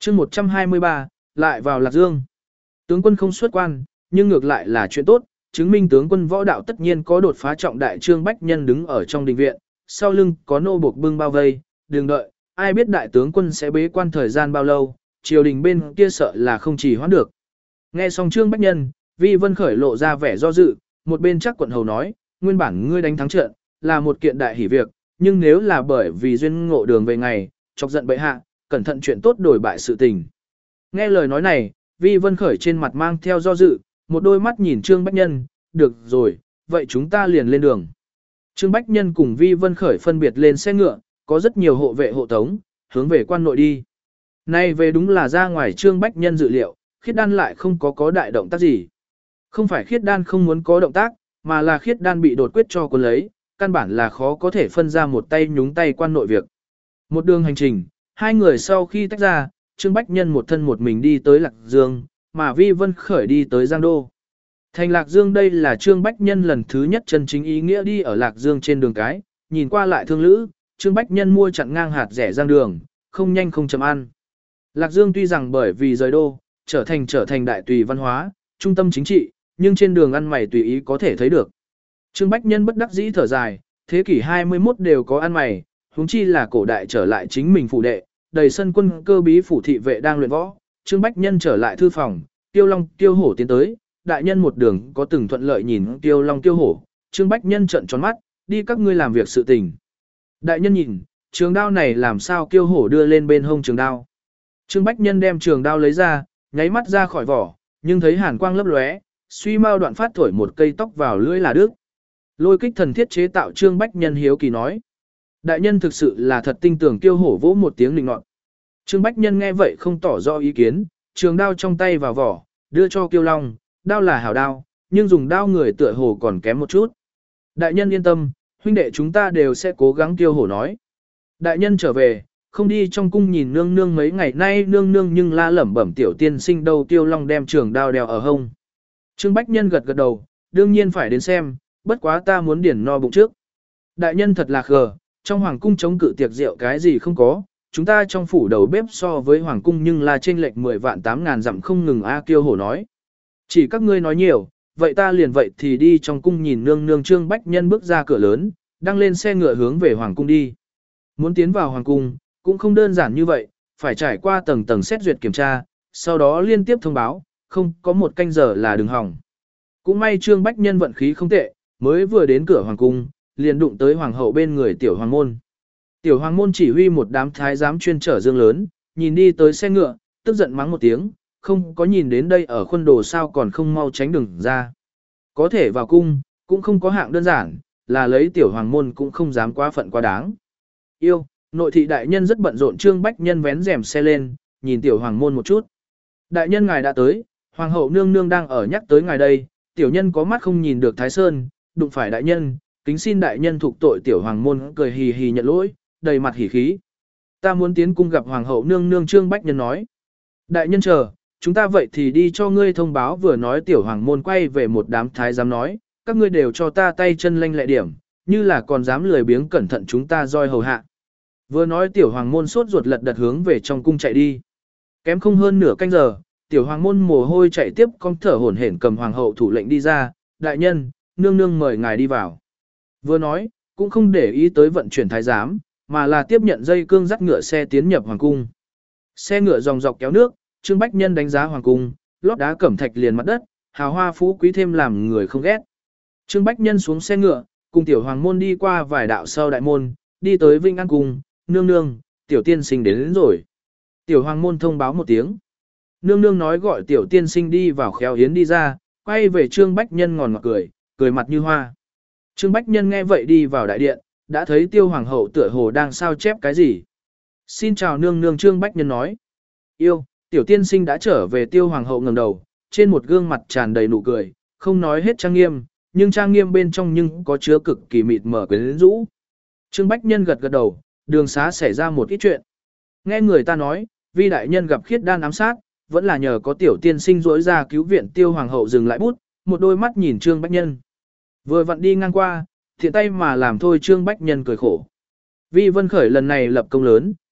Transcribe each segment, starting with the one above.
chương 123, lại vào Lạc Dương. Tướng quân không xuất quan, nhưng ngược lại là chuyện tốt, chứng minh tướng quân võ đạo tất nhiên có đột phá trọng đại. Trương Bách Nhân đứng ở trong đình viện, sau lưng có nô buộc bưng bao vây, đừng đợi, ai biết đại tướng quân sẽ bế quan thời gian bao lâu, triều đình bên kia sợ là không chỉ hoãn được. Nghe xong Trương Bách Nhân, Vi Vân Khởi lộ ra vẻ do dự, một bên chắc quận hầu nói, nguyên bản ngươi đánh thắng trận, là một kiện đại hỷ việc, nhưng nếu là bởi vì duyên ngộ đường về ngày, chọc giận bệ hạ, cẩn thận chuyện tốt đổi bại sự tình. Nghe lời nói này, Vi Vân Khởi trên mặt mang theo do dự, một đôi mắt nhìn Trương Bách Nhân, được rồi, vậy chúng ta liền lên đường. Trương Bách Nhân cùng Vi Vân Khởi phân biệt lên xe ngựa, có rất nhiều hộ vệ hộ tống, hướng về quan nội đi. Nay về đúng là ra ngoài Trương Bách Nhân dự liệu, Khiết Đan lại không có đại động tác gì. Không phải Khiết Đan không muốn có động tác, mà là Khiết Đan bị đột quyết cho cuốn lấy, căn bản là khó có thể phân ra một tay nhúng tay quan nội việc. Một đường hành trình, hai người sau khi tách ra, Trương Bách Nhân một thân một mình đi tới Lạc Dương, mà Vi Vân Khởi đi tới Giang Đô. Thành Lạc Dương đây là Trương Bách Nhân lần thứ nhất chân chính ý nghĩa đi ở Lạc Dương trên đường cái, nhìn qua lại thương lữ, Trương Bách Nhân mua chặn ngang hạt rẻ giang đường, không nhanh không chậm ăn. Lạc Dương tuy rằng bởi vì rời đô, trở thành đại tùy văn hóa, trung tâm chính trị, nhưng trên đường ăn mày tùy ý có thể thấy được. Trương Bách Nhân bất đắc dĩ thở dài, thế kỷ 21 đều có ăn mày, huống chi là cổ đại trở lại chính mình phủ đệ, đầy sân quân cơ bí phủ thị vệ đang luyện võ. Trương Bách Nhân trở lại thư phòng, Tiêu Long Tiêu Hổ tiến tới, đại nhân một đường có từng thuận lợi nhìn Tiêu Long Tiêu Hổ, Trương Bách Nhân trợn tròn mắt, đi các ngươi làm việc sự tình. Đại nhân nhìn, trường đao này làm sao Tiêu Hổ đưa lên bên hông trường đao. Trương Bách Nhân đem trường đao lấy ra, nháy mắt ra khỏi vỏ, nhưng thấy hàn quang lấp lóe, suy mau đoạn phát thổi một cây tóc vào lưỡi là đứt. Lôi kích thần thiết chế tạo Trương Bách Nhân hiếu kỳ nói. Đại nhân thực sự là thật tinh tưởng. Tiêu Hổ vỗ một tiếng nịnh nọt. Trương Bách Nhân nghe vậy không tỏ rõ ý kiến, trường đao trong tay vào vỏ, đưa cho Kiêu Long, đao là hảo đao, nhưng dùng đao người tựa hồ còn kém một chút. Đại nhân yên tâm, huynh đệ chúng ta đều sẽ cố gắng. Tiêu Hổ nói. Đại nhân trở về, không đi trong cung nhìn nương nương mấy ngày nay nương nương nhưng la lẩm bẩm tiểu tiên sinh đâu. Tiêu Long đem trường đao đeo ở hông. Trương Bách Nhân gật gật đầu, đương nhiên phải đến xem, bất quá ta muốn điển no bụng trước. Đại nhân thật là khờ, trong hoàng cung chống cự tiệc rượu cái gì không có, chúng ta trong phủ đầu bếp so với hoàng cung nhưng là chênh lệch 10 vạn 8 ngàn dặm không ngừng. A Kiêu Hổ nói. Chỉ các ngươi nói nhiều, vậy ta liền vậy thì đi trong cung nhìn nương nương. Trương Bách Nhân bước ra cửa lớn, đang lên xe ngựa hướng về hoàng cung đi. Muốn tiến vào hoàng cung, cũng không đơn giản như vậy, phải trải qua tầng tầng xét duyệt kiểm tra, sau đó liên tiếp thông báo, không có một canh giờ là đừng hỏng. Cũng may Trương Bách Nhân vận khí không tệ, mới vừa đến cửa hoàng cung, liền đụng tới hoàng hậu bên người tiểu hoàng môn. Tiểu hoàng môn chỉ huy một đám thái giám chuyên chở dương lớn, nhìn đi tới xe ngựa, tức giận mắng một tiếng, không có nhìn đến đây ở khuôn đồ sao còn không mau tránh đường ra. Có thể vào cung, cũng không có hạng đơn giản, là lấy tiểu hoàng môn cũng không dám quá phận quá đáng. Yêu, nội thị đại nhân rất bận rộn. Trương Bách Nhân vén rèm xe lên, nhìn tiểu hoàng môn một chút. Đại nhân ngài đã tới, hoàng hậu nương nương đang ở nhắc tới ngài đây, tiểu nhân có mắt không nhìn được Thái Sơn, đụng phải đại nhân, kính xin đại nhân thục tội. Tiểu hoàng môn cười hì hì nhận lỗi, đầy mặt hỉ khí. Ta muốn tiến cung gặp hoàng hậu nương nương. Trương Bách Nhân nói. Đại nhân chờ, chúng ta vậy thì đi cho ngươi thông báo. Vừa nói tiểu hoàng môn quay về một đám thái giám nói, các ngươi đều cho ta tay chân lanh lẹ điểm, như là còn dám lười biếng cẩn thận chúng ta roi hầu hạ. Vừa nói tiểu hoàng môn sốt ruột lật đật hướng về trong cung chạy đi. Kém không hơn nửa canh giờ, tiểu hoàng môn mồ hôi chạy tiếp con thở hổn hển cầm hoàng hậu thủ lệnh đi ra, đại nhân, nương nương mời ngài đi vào. Vừa nói, cũng không để ý tới vận chuyển thái giám, mà là tiếp nhận dây cương dắt ngựa xe tiến nhập hoàng cung. Xe ngựa dòng dọc kéo nước, Trương Bách Nhân đánh giá hoàng cung, lót đá cẩm thạch liền mặt đất, hào hoa phú quý thêm làm người không ghét. Trương Bách Nhân xuống xe ngựa, cùng tiểu hoàng môn đi qua vài đạo sau đại môn, đi tới Vinh An cung, nương nương, tiểu tiên sinh đến rồi. Tiểu hoàng môn thông báo một tiếng. Nương nương nói gọi tiểu tiên sinh đi vào khéo hiến đi ra, quay về Trương Bách Nhân ngòn ngọt cười, cười mặt như hoa. Trương Bách Nhân nghe vậy đi vào đại điện, đã thấy tiêu hoàng hậu tựa hồ đang sao chép cái gì. Xin chào nương nương. Trương Bách Nhân nói. Yêu, tiểu tiên sinh đã trở về. Tiêu hoàng hậu ngẩng đầu, trên một gương mặt tràn đầy nụ cười, không nói hết trang nghiêm, nhưng trang nghiêm bên trong nhưng có chứa cực kỳ mịt mờ quyến rũ. Trương Bách Nhân gật gật đầu, đường xá xảy ra một ít chuyện. Nghe người ta nói, vi đại nhân gặp Khiết Đan ám sát, vẫn là nhờ có tiểu tiên sinh rỗi ra cứu viện. Tiêu hoàng hậu dừng lại bút, một đôi mắt nhìn Trương Bách Nhân. Vừa vặn đi ngang qua, thiện tay mà làm thôi. Trương Bách Nhân cười khổ. Vi Vân Khởi lần này lập công lớn,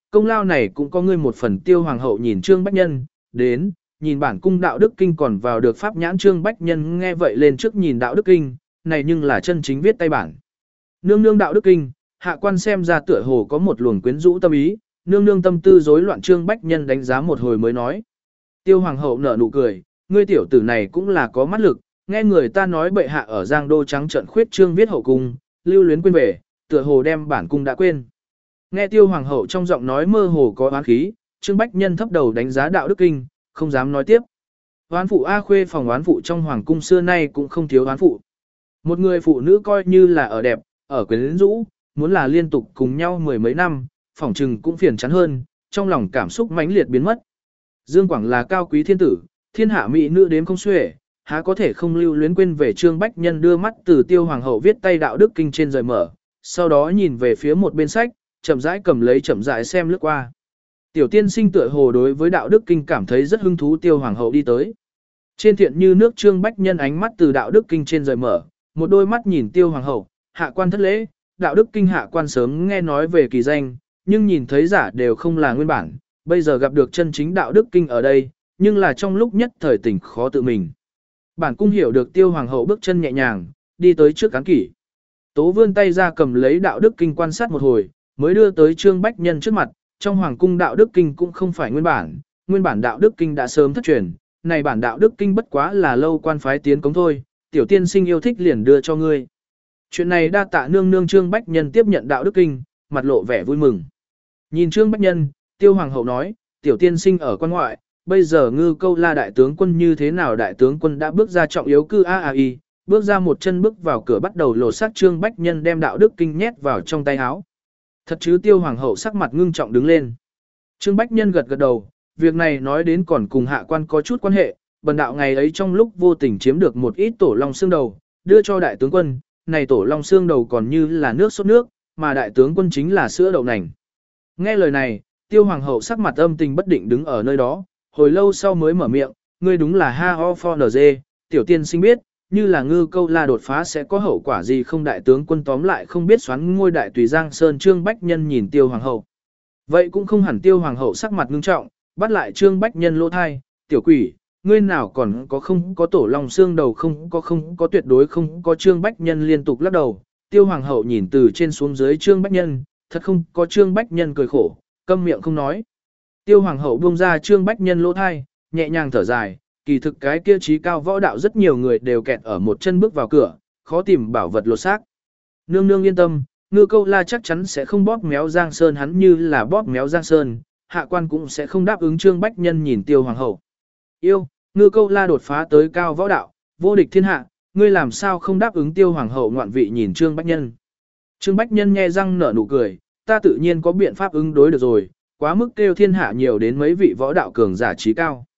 Công lao này cũng có ngươi một phần. Tiêu hoàng hậu nhìn Trương Bách Nhân, đến, nhìn bản cung đạo đức kinh còn vào được pháp nhãn. Trương Bách Nhân nghe vậy lên trước nhìn đạo đức kinh, này nhưng là chân chính viết tay bản. Nương nương đạo đức kinh, hạ quan xem ra tựa hồ có một luồng quyến rũ tâm ý, nương nương tâm tư rối loạn. Trương Bách Nhân đánh giá một hồi mới nói. Tiêu hoàng hậu nở nụ cười, ngươi tiểu tử này cũng là có mắt lực, nghe người ta nói bệ hạ ở Giang Đô trắng trận khuyết trương viết hậu cung, lưu luyến quên về, tựa hồ đem bản cung đã quên. Nghe Tiêu hoàng hậu trong giọng nói mơ hồ có oán khí, Trương Bách Nhân thấp đầu đánh giá đạo đức kinh, không dám nói tiếp. Oán phụ A Khuê phòng oán phụ trong hoàng cung xưa nay cũng không thiếu oán phụ. Một người phụ nữ coi như là ở đẹp, ở quyến rũ, muốn là liên tục cùng nhau mười mấy năm, phỏng trừng cũng phiền chán hơn, trong lòng cảm xúc mãnh liệt biến mất. Dương Quảng là cao quý thiên tử, thiên hạ mỹ nữ đếm không xuể, há có thể không lưu luyến quên về. Trương Bách Nhân đưa mắt từ Tiêu hoàng hậu viết tay đạo đức kinh trên rời mở, sau đó nhìn về phía một bên sách, chậm rãi cầm lấy chậm rãi xem lướt qua. Tiểu tiên sinh tựa hồ đối với đạo đức kinh cảm thấy rất hứng thú. Tiêu hoàng hậu đi tới. Trên thiện như nước Trương Bách Nhân ánh mắt từ đạo đức kinh trên rời mở, một đôi mắt nhìn Tiêu hoàng hậu, hạ quan thất lễ, đạo đức kinh hạ quan sớm nghe nói về kỳ danh, nhưng nhìn thấy giả đều không là nguyên bản, bây giờ gặp được chân chính đạo đức kinh ở đây, nhưng là trong lúc nhất thời tỉnh khó tự mình. Bản cung hiểu được. Tiêu hoàng hậu bước chân nhẹ nhàng, đi tới trước cán kỷ. Tố vươn tay ra cầm lấy đạo đức kinh quan sát một hồi, mới đưa tới Trương Bách Nhân trước mặt. Trong hoàng cung đạo đức kinh cũng không phải nguyên bản đạo đức kinh đã sớm thất truyền, này bản đạo đức kinh bất quá là lâu quan phái tiến cống thôi, tiểu tiên sinh yêu thích liền đưa cho ngươi. Chuyện này đa tạ nương nương. Trương Bách Nhân tiếp nhận đạo đức kinh, mặt lộ vẻ vui mừng. Nhìn Trương Bách Nhân, Tiêu hoàng hậu nói, tiểu tiên sinh ở quan ngoại, bây giờ Ngư Câu La đại tướng quân như thế nào? Đại tướng quân đã bước ra trọng yếu cư AAI, bước ra một chân bước vào cửa bắt đầu lột xác. Trương Bách Nhân đem đạo đức kinh nhét vào trong tay áo. Thật chứ? Tiêu hoàng hậu sắc mặt ngưng trọng đứng lên. Trương Bách Nhân gật gật đầu, việc này nói đến còn cùng hạ quan có chút quan hệ, bần đạo ngày ấy trong lúc vô tình chiếm được một ít tổ long xương đầu, đưa cho đại tướng quân, này tổ long xương đầu còn như là nước sốt nước, mà đại tướng quân chính là sữa đậu nành. Nghe lời này, Tiêu hoàng hậu sắc mặt âm tình bất định đứng ở nơi đó, hồi lâu sau mới mở miệng, ngươi đúng là ha ho for nz, tiểu tiên sinh biết, như là Ngư Câu La đột phá sẽ có hậu quả gì không? Đại tướng quân tóm lại không biết xoắn ngôi đại tùy Giang Sơn. Trương Bách Nhân nhìn Tiêu hoàng hậu. Vậy cũng không hẳn. Tiêu hoàng hậu sắc mặt ngưng trọng, bắt lại Trương Bách Nhân lỗ thai, tiểu quỷ, ngươi nào còn có không có tổ long xương đầu? Không có tuyệt đối không có. Trương Bách Nhân liên tục lắc đầu. Tiêu hoàng hậu nhìn từ trên xuống dưới Trương Bách Nhân, thật không có. Trương Bách Nhân cười khổ, câm miệng không nói. Tiêu hoàng hậu buông ra Trương Bách Nhân lỗ thai, nhẹ nhàng thở dài, kỳ thực cái kia trí cao võ đạo rất nhiều người đều kẹt ở một chân bước vào cửa, khó tìm bảo vật lột xác. Nương nương yên tâm, Ngư Câu La chắc chắn sẽ không bóp méo Giang Sơn, hắn như là bóp méo Giang Sơn, hạ quan cũng sẽ không đáp ứng. Trương Bách Nhân nhìn Tiêu hoàng hậu. Yêu, Ngư Câu La đột phá tới cao võ đạo, vô địch thiên hạ, ngươi làm sao không đáp ứng? Tiêu hoàng hậu ngoạn vị nhìn Trương Bách Nhân. Trương Bách Nhân nhe răng nở nụ cười, ta tự nhiên có biện pháp ứng đối được rồi, quá mức kêu thiên hạ nhiều đến mấy vị võ đạo cường giả trí cao.